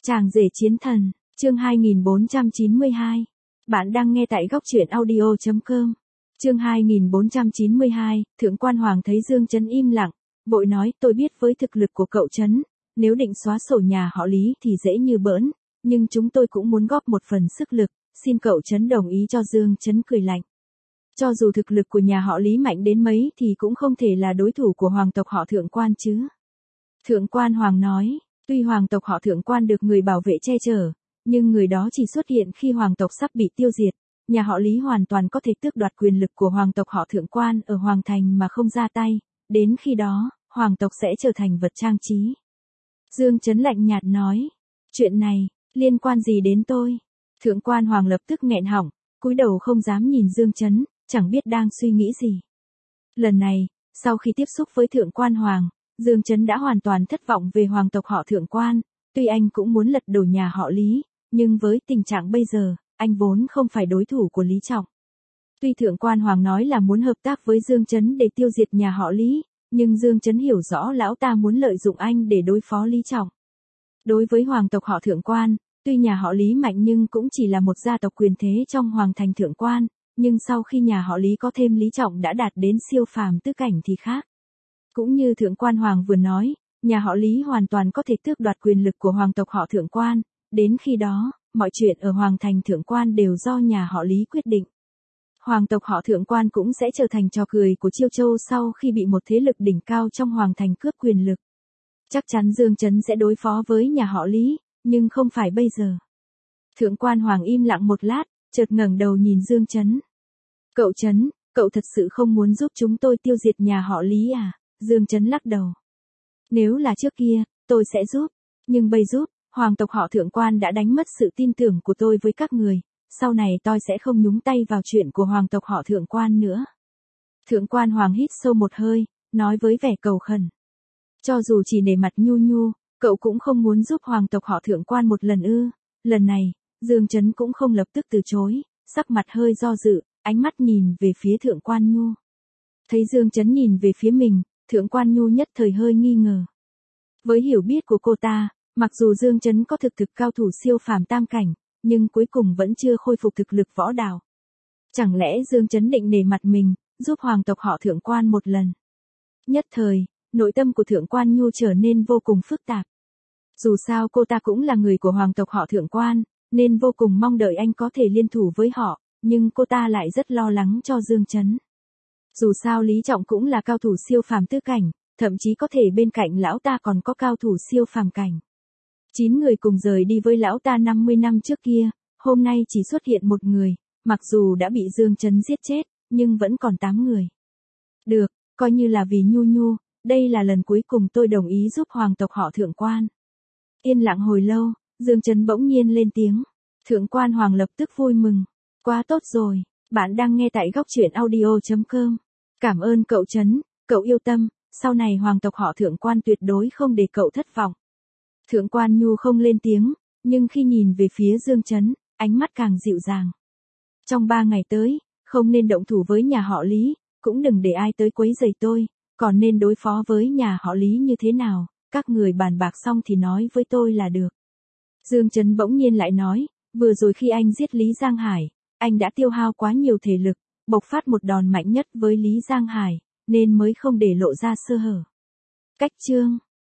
Chàng rể chiến thần, chương 2492. Bạn đang nghe tại góc truyện audio.com. Chương 2492, Thượng quan Hoàng thấy Dương Chấn im lặng, vội nói, tôi biết với thực lực của cậu Chấn, nếu định xóa sổ nhà họ Lý thì dễ như bỡn, nhưng chúng tôi cũng muốn góp một phần sức lực, xin cậu Chấn đồng ý cho. Dương Chấn cười lạnh. Cho dù thực lực của nhà họ Lý mạnh đến mấy thì cũng không thể là đối thủ của hoàng tộc họ Thượng quan chứ. Thượng quan Hoàng nói, tuy hoàng tộc họ Thượng quan được người bảo vệ che chở, nhưng người đó chỉ xuất hiện khi hoàng tộc sắp bị tiêu diệt. Nhà họ Lý hoàn toàn có thể tước đoạt quyền lực của hoàng tộc họ Thượng quan ở Hoàng Thành mà không ra tay, đến khi đó, hoàng tộc sẽ trở thành vật trang trí. Dương Chấn lạnh nhạt nói, chuyện này, liên quan gì đến tôi? Thượng quan Hoàng lập tức nghẹn họng, cúi đầu không dám nhìn Dương Chấn, chẳng biết đang suy nghĩ gì. Lần này, sau khi tiếp xúc với Thượng quan Hoàng, Dương Chấn đã hoàn toàn thất vọng về hoàng tộc họ Thượng quan, tuy anh cũng muốn lật đổ nhà họ Lý, nhưng với tình trạng bây giờ, anh vốn không phải đối thủ của Lý Trọng. Tuy Thượng quan Hoàng nói là muốn hợp tác với Dương Chấn để tiêu diệt nhà họ Lý, nhưng Dương Chấn hiểu rõ lão ta muốn lợi dụng anh để đối phó Lý Trọng. Đối với hoàng tộc họ Thượng quan, tuy nhà họ Lý mạnh nhưng cũng chỉ là một gia tộc quyền thế trong Hoàng Thành Thượng quan, nhưng sau khi nhà họ Lý có thêm Lý Trọng đã đạt đến siêu phàm tứ cảnh thì khác. Cũng như Thượng quan Hoàng vừa nói, nhà họ Lý hoàn toàn có thể tước đoạt quyền lực của hoàng tộc họ Thượng quan, đến khi đó, mọi chuyện ở Hoàng Thành Thượng quan đều do nhà họ Lý quyết định. Hoàng tộc họ Thượng quan cũng sẽ trở thành trò cười của Chiêu Châu sau khi bị một thế lực đỉnh cao trong Hoàng Thành cướp quyền lực. Chắc chắn Dương Chấn sẽ đối phó với nhà họ Lý, nhưng không phải bây giờ. Thượng quan Hoàng im lặng một lát, chợt ngẩng đầu nhìn Dương Chấn. Cậu Chấn, cậu thật sự không muốn giúp chúng tôi tiêu diệt nhà họ Lý à? Dương Chấn lắc đầu. Nếu là trước kia, tôi sẽ giúp, nhưng bây giúp, hoàng tộc họ Thượng quan đã đánh mất sự tin tưởng của tôi với các người, sau này tôi sẽ không nhúng tay vào chuyện của hoàng tộc họ Thượng quan nữa. Thượng quan Hoàng hít sâu một hơi, nói với vẻ cầu khẩn. Cho dù chỉ nể mặt Nhu Nhu, cậu cũng không muốn giúp hoàng tộc họ Thượng quan một lần ư? Lần này, Dương Chấn cũng không lập tức từ chối, sắc mặt hơi do dự, ánh mắt nhìn về phía Thượng quan Nhu. Thấy Dương Chấn nhìn về phía mình, Thượng quan Nhu nhất thời hơi nghi ngờ. Với hiểu biết của cô ta, mặc dù Dương Chấn có thực cao thủ siêu phàm tam cảnh, nhưng cuối cùng vẫn chưa khôi phục thực lực võ đạo. Chẳng lẽ Dương Chấn định nể mặt mình, giúp hoàng tộc họ Thượng quan một lần? Nhất thời, nội tâm của Thượng quan Nhu trở nên vô cùng phức tạp. Dù sao cô ta cũng là người của hoàng tộc họ Thượng quan, nên vô cùng mong đợi anh có thể liên thủ với họ, nhưng cô ta lại rất lo lắng cho Dương Chấn. Dù sao Lý Trọng cũng là cao thủ siêu phàm tứ cảnh, thậm chí có thể bên cạnh lão ta còn có cao thủ siêu phàm cảnh. 9 người cùng rời đi với lão ta 50 năm trước kia, hôm nay chỉ xuất hiện một người, mặc dù đã bị Dương Chấn giết chết, nhưng vẫn còn 8 người. Được, coi như là vì Nhu Nhu, đây là lần cuối cùng tôi đồng ý giúp hoàng tộc họ Thượng quan. Yên lặng hồi lâu, Dương Chấn bỗng nhiên lên tiếng. Thượng quan Hoàng lập tức vui mừng. Quá tốt rồi, bạn đang nghe tại góc truyện audio.com. Cảm ơn cậu Chấn, cậu yêu tâm, sau này hoàng tộc họ Thượng quan tuyệt đối không để cậu thất vọng. Thượng quan Nhu không lên tiếng, nhưng khi nhìn về phía Dương Chấn, ánh mắt càng dịu dàng. Trong 3 ngày tới, không nên động thủ với nhà họ Lý, cũng đừng để ai tới quấy rầy tôi, còn nên đối phó với nhà họ Lý như thế nào, các người bàn bạc xong thì nói với tôi là được. Dương Chấn bỗng nhiên lại nói, vừa rồi khi anh giết Lý Giang Hải, anh đã tiêu hao quá nhiều thể lực, bộc phát một đòn mạnh nhất với Lý Giang Hải, nên mới không để lộ ra sơ hở. Cách chương